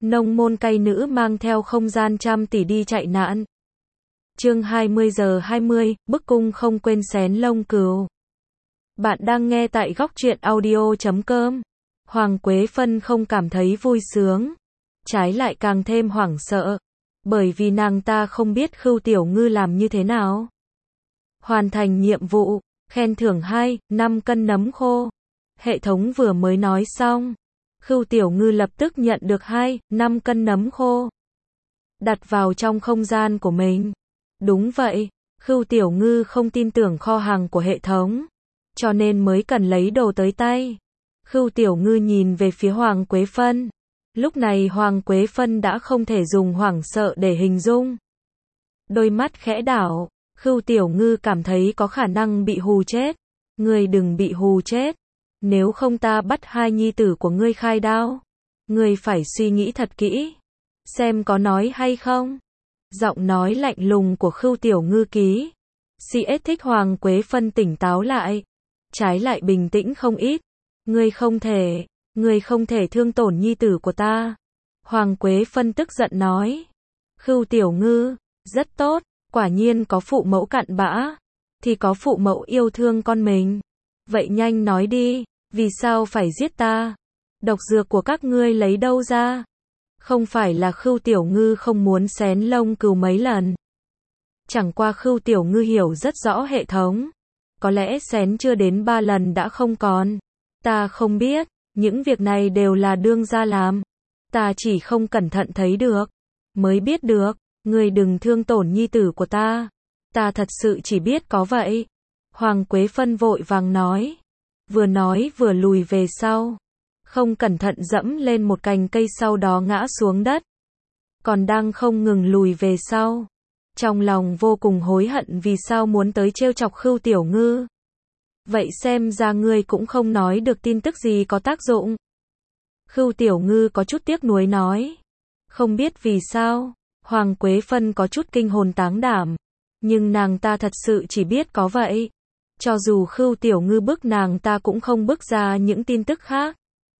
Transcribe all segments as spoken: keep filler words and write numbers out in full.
Nông môn cai nữ mang theo không gian trăm tỷ đi chạy nạn. Chương hai mươi giờ hai mươi, bức cung không quên xén lông cừu. Bạn đang nghe tại góc truyện audio chấm com. Hoàng Quế Phân không cảm thấy vui sướng, trái lại càng thêm hoảng sợ, bởi vì nàng ta không biết Khưu Tiểu Ngư làm như thế nào. Hoàn thành nhiệm vụ, khen thưởng hai, năm cân nấm khô. Hệ thống vừa mới nói xong, Khưu Tiểu Ngư lập tức nhận được hai, năm cân nấm khô. Đặt vào trong không gian của mình. Đúng vậy, Khưu Tiểu Ngư không tin tưởng kho hàng của hệ thống, cho nên mới cần lấy đồ tới tay. Khưu Tiểu Ngư nhìn về phía Hoàng Quế Phân. Lúc này Hoàng Quế Phân đã không thể dùng hoảng sợ để hình dung. Đôi mắt khẽ đảo, Khưu Tiểu Ngư cảm thấy có khả năng bị hù chết. Ngươi đừng bị hù chết. Nếu không ta bắt hai nhi tử của ngươi khai đao. Ngươi phải suy nghĩ thật kỹ, xem có nói hay không. Giọng nói lạnh lùng của Khưu Tiểu Ngư ký. xê ét thích Hoàng Quế Phân tỉnh táo lại, trái lại bình tĩnh không ít. Ngươi không thể, ngươi không thể thương tổn nhi tử của ta. Hoàng Quế Phân tức giận nói. Khưu Tiểu Ngư, rất tốt, quả nhiên có phụ mẫu cặn bã, thì có phụ mẫu yêu thương con mình. Vậy nhanh nói đi, vì sao phải giết ta? Độc dược của các ngươi lấy đâu ra? Không phải là Khưu Tiểu Ngư không muốn xén lông cừu mấy lần. Chẳng qua Khưu Tiểu Ngư hiểu rất rõ hệ thống. Có lẽ xén chưa đến ba lần đã không còn. Ta không biết, những việc này đều là đương gia làm. Ta chỉ không cẩn thận thấy được, mới biết được. Ngươi đừng thương tổn nhi tử của ta. Ta thật sự chỉ biết có vậy. Hoàng Quế Phân vội vàng nói. Vừa nói vừa lùi về sau. Không cẩn thận dẫm lên một cành cây sau đó ngã xuống đất. Còn đang không ngừng lùi về sau. Trong lòng vô cùng hối hận vì sao muốn tới trêu chọc Khưu Tiểu Ngư. Vậy xem ra ngươi cũng không nói được tin tức gì có tác dụng. Khưu Tiểu Ngư có chút tiếc nuối nói. Không biết vì sao, Hoàng Quế Phân có chút kinh hồn táng đảm. Nhưng nàng ta thật sự chỉ biết có vậy. Cho dù Khưu Tiểu Ngư bức nàng ta cũng không bức ra những tin tức khác.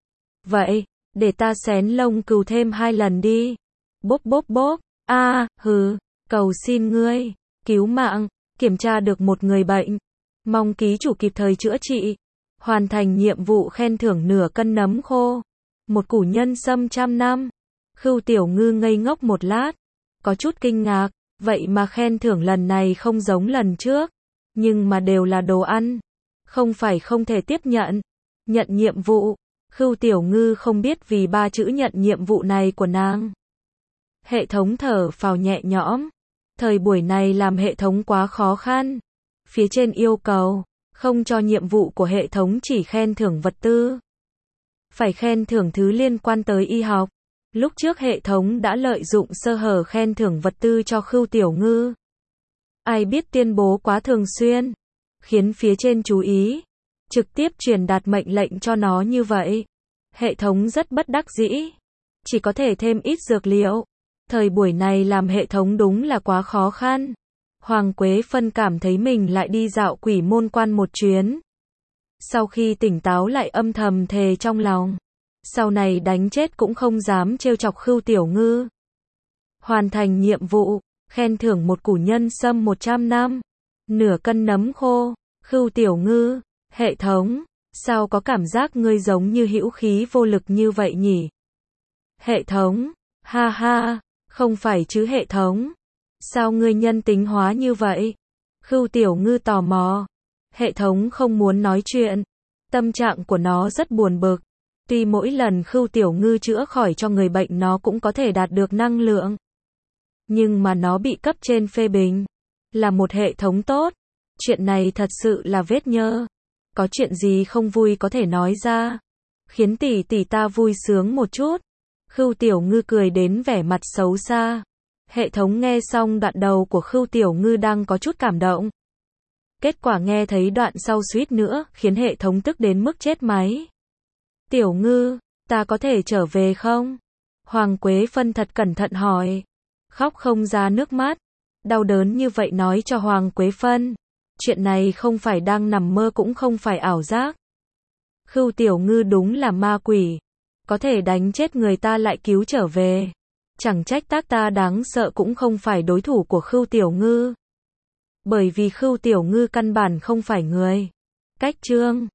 Vậy, để ta xén lông cừu thêm hai lần đi. Bốp bốp bốp, a à, hừ, cầu xin ngươi, cứu mạng, kiểm tra được một người bệnh. Mong ký chủ kịp thời chữa trị. Hoàn thành nhiệm vụ khen thưởng nửa cân nấm khô. Một củ nhân sâm trăm năm. Khưu Tiểu Ngư ngây ngốc một lát, có chút kinh ngạc, vậy mà khen thưởng lần này không giống lần trước. Nhưng mà đều là đồ ăn. Không phải không thể tiếp nhận. Nhận nhiệm vụ. Khưu Tiểu Ngư không biết vì ba chữ nhận nhiệm vụ này của nàng. Hệ thống thở phào nhẹ nhõm. Thời buổi này làm hệ thống quá khó khăn. Phía trên yêu cầu, không cho nhiệm vụ của hệ thống chỉ khen thưởng vật tư. Phải khen thưởng thứ liên quan tới y học. Lúc trước hệ thống đã lợi dụng sơ hở khen thưởng vật tư cho Khưu Tiểu Ngư. Ai biết tuyên bố quá thường xuyên, khiến phía trên chú ý, trực tiếp truyền đạt mệnh lệnh cho nó như vậy. Hệ thống rất bất đắc dĩ, chỉ có thể thêm ít dược liệu. Thời buổi này làm hệ thống đúng là quá khó khăn. Hoàng Quế Phân cảm thấy mình lại đi dạo quỷ môn quan một chuyến. Sau khi tỉnh táo lại âm thầm thề trong lòng, sau này đánh chết cũng không dám trêu chọc Khưu Tiểu Ngư. Hoàn thành nhiệm vụ, khen thưởng một củ nhân sâm một trăm năm, nửa cân nấm khô. Khưu Tiểu Ngư, hệ thống, sao có cảm giác ngươi giống như hữu khí vô lực như vậy nhỉ? Hệ thống, ha ha, không phải chứ hệ thống. Sao ngươi nhân tính hóa như vậy? Khưu Tiểu Ngư tò mò. Hệ thống không muốn nói chuyện. Tâm trạng của nó rất buồn bực. Tuy mỗi lần Khưu Tiểu Ngư chữa khỏi cho người bệnh nó cũng có thể đạt được năng lượng. Nhưng mà nó bị cấp trên phê bình. Là một hệ thống tốt. Chuyện này thật sự là vết nhơ. Có chuyện gì không vui có thể nói ra. Khiến tỷ tỷ ta vui sướng một chút. Khưu Tiểu Ngư cười đến vẻ mặt xấu xa. Hệ thống nghe xong đoạn đầu của Khưu Tiểu Ngư đang có chút cảm động. Kết quả nghe thấy đoạn sau suýt nữa, khiến hệ thống tức đến mức chết máy. Tiểu Ngư, ta có thể trở về không? Hoàng Quế Phân thật cẩn thận hỏi. Khóc không ra nước mắt. Đau đớn như vậy nói cho Hoàng Quế Phân. Chuyện này không phải đang nằm mơ cũng không phải ảo giác. Khưu Tiểu Ngư đúng là ma quỷ. có thể đánh chết người ta lại cứu trở về. Chẳng trách tác ta đáng sợ cũng không phải đối thủ của Khưu Tiểu Ngư. Bởi vì Khưu Tiểu Ngư căn bản không phải người. Cách chương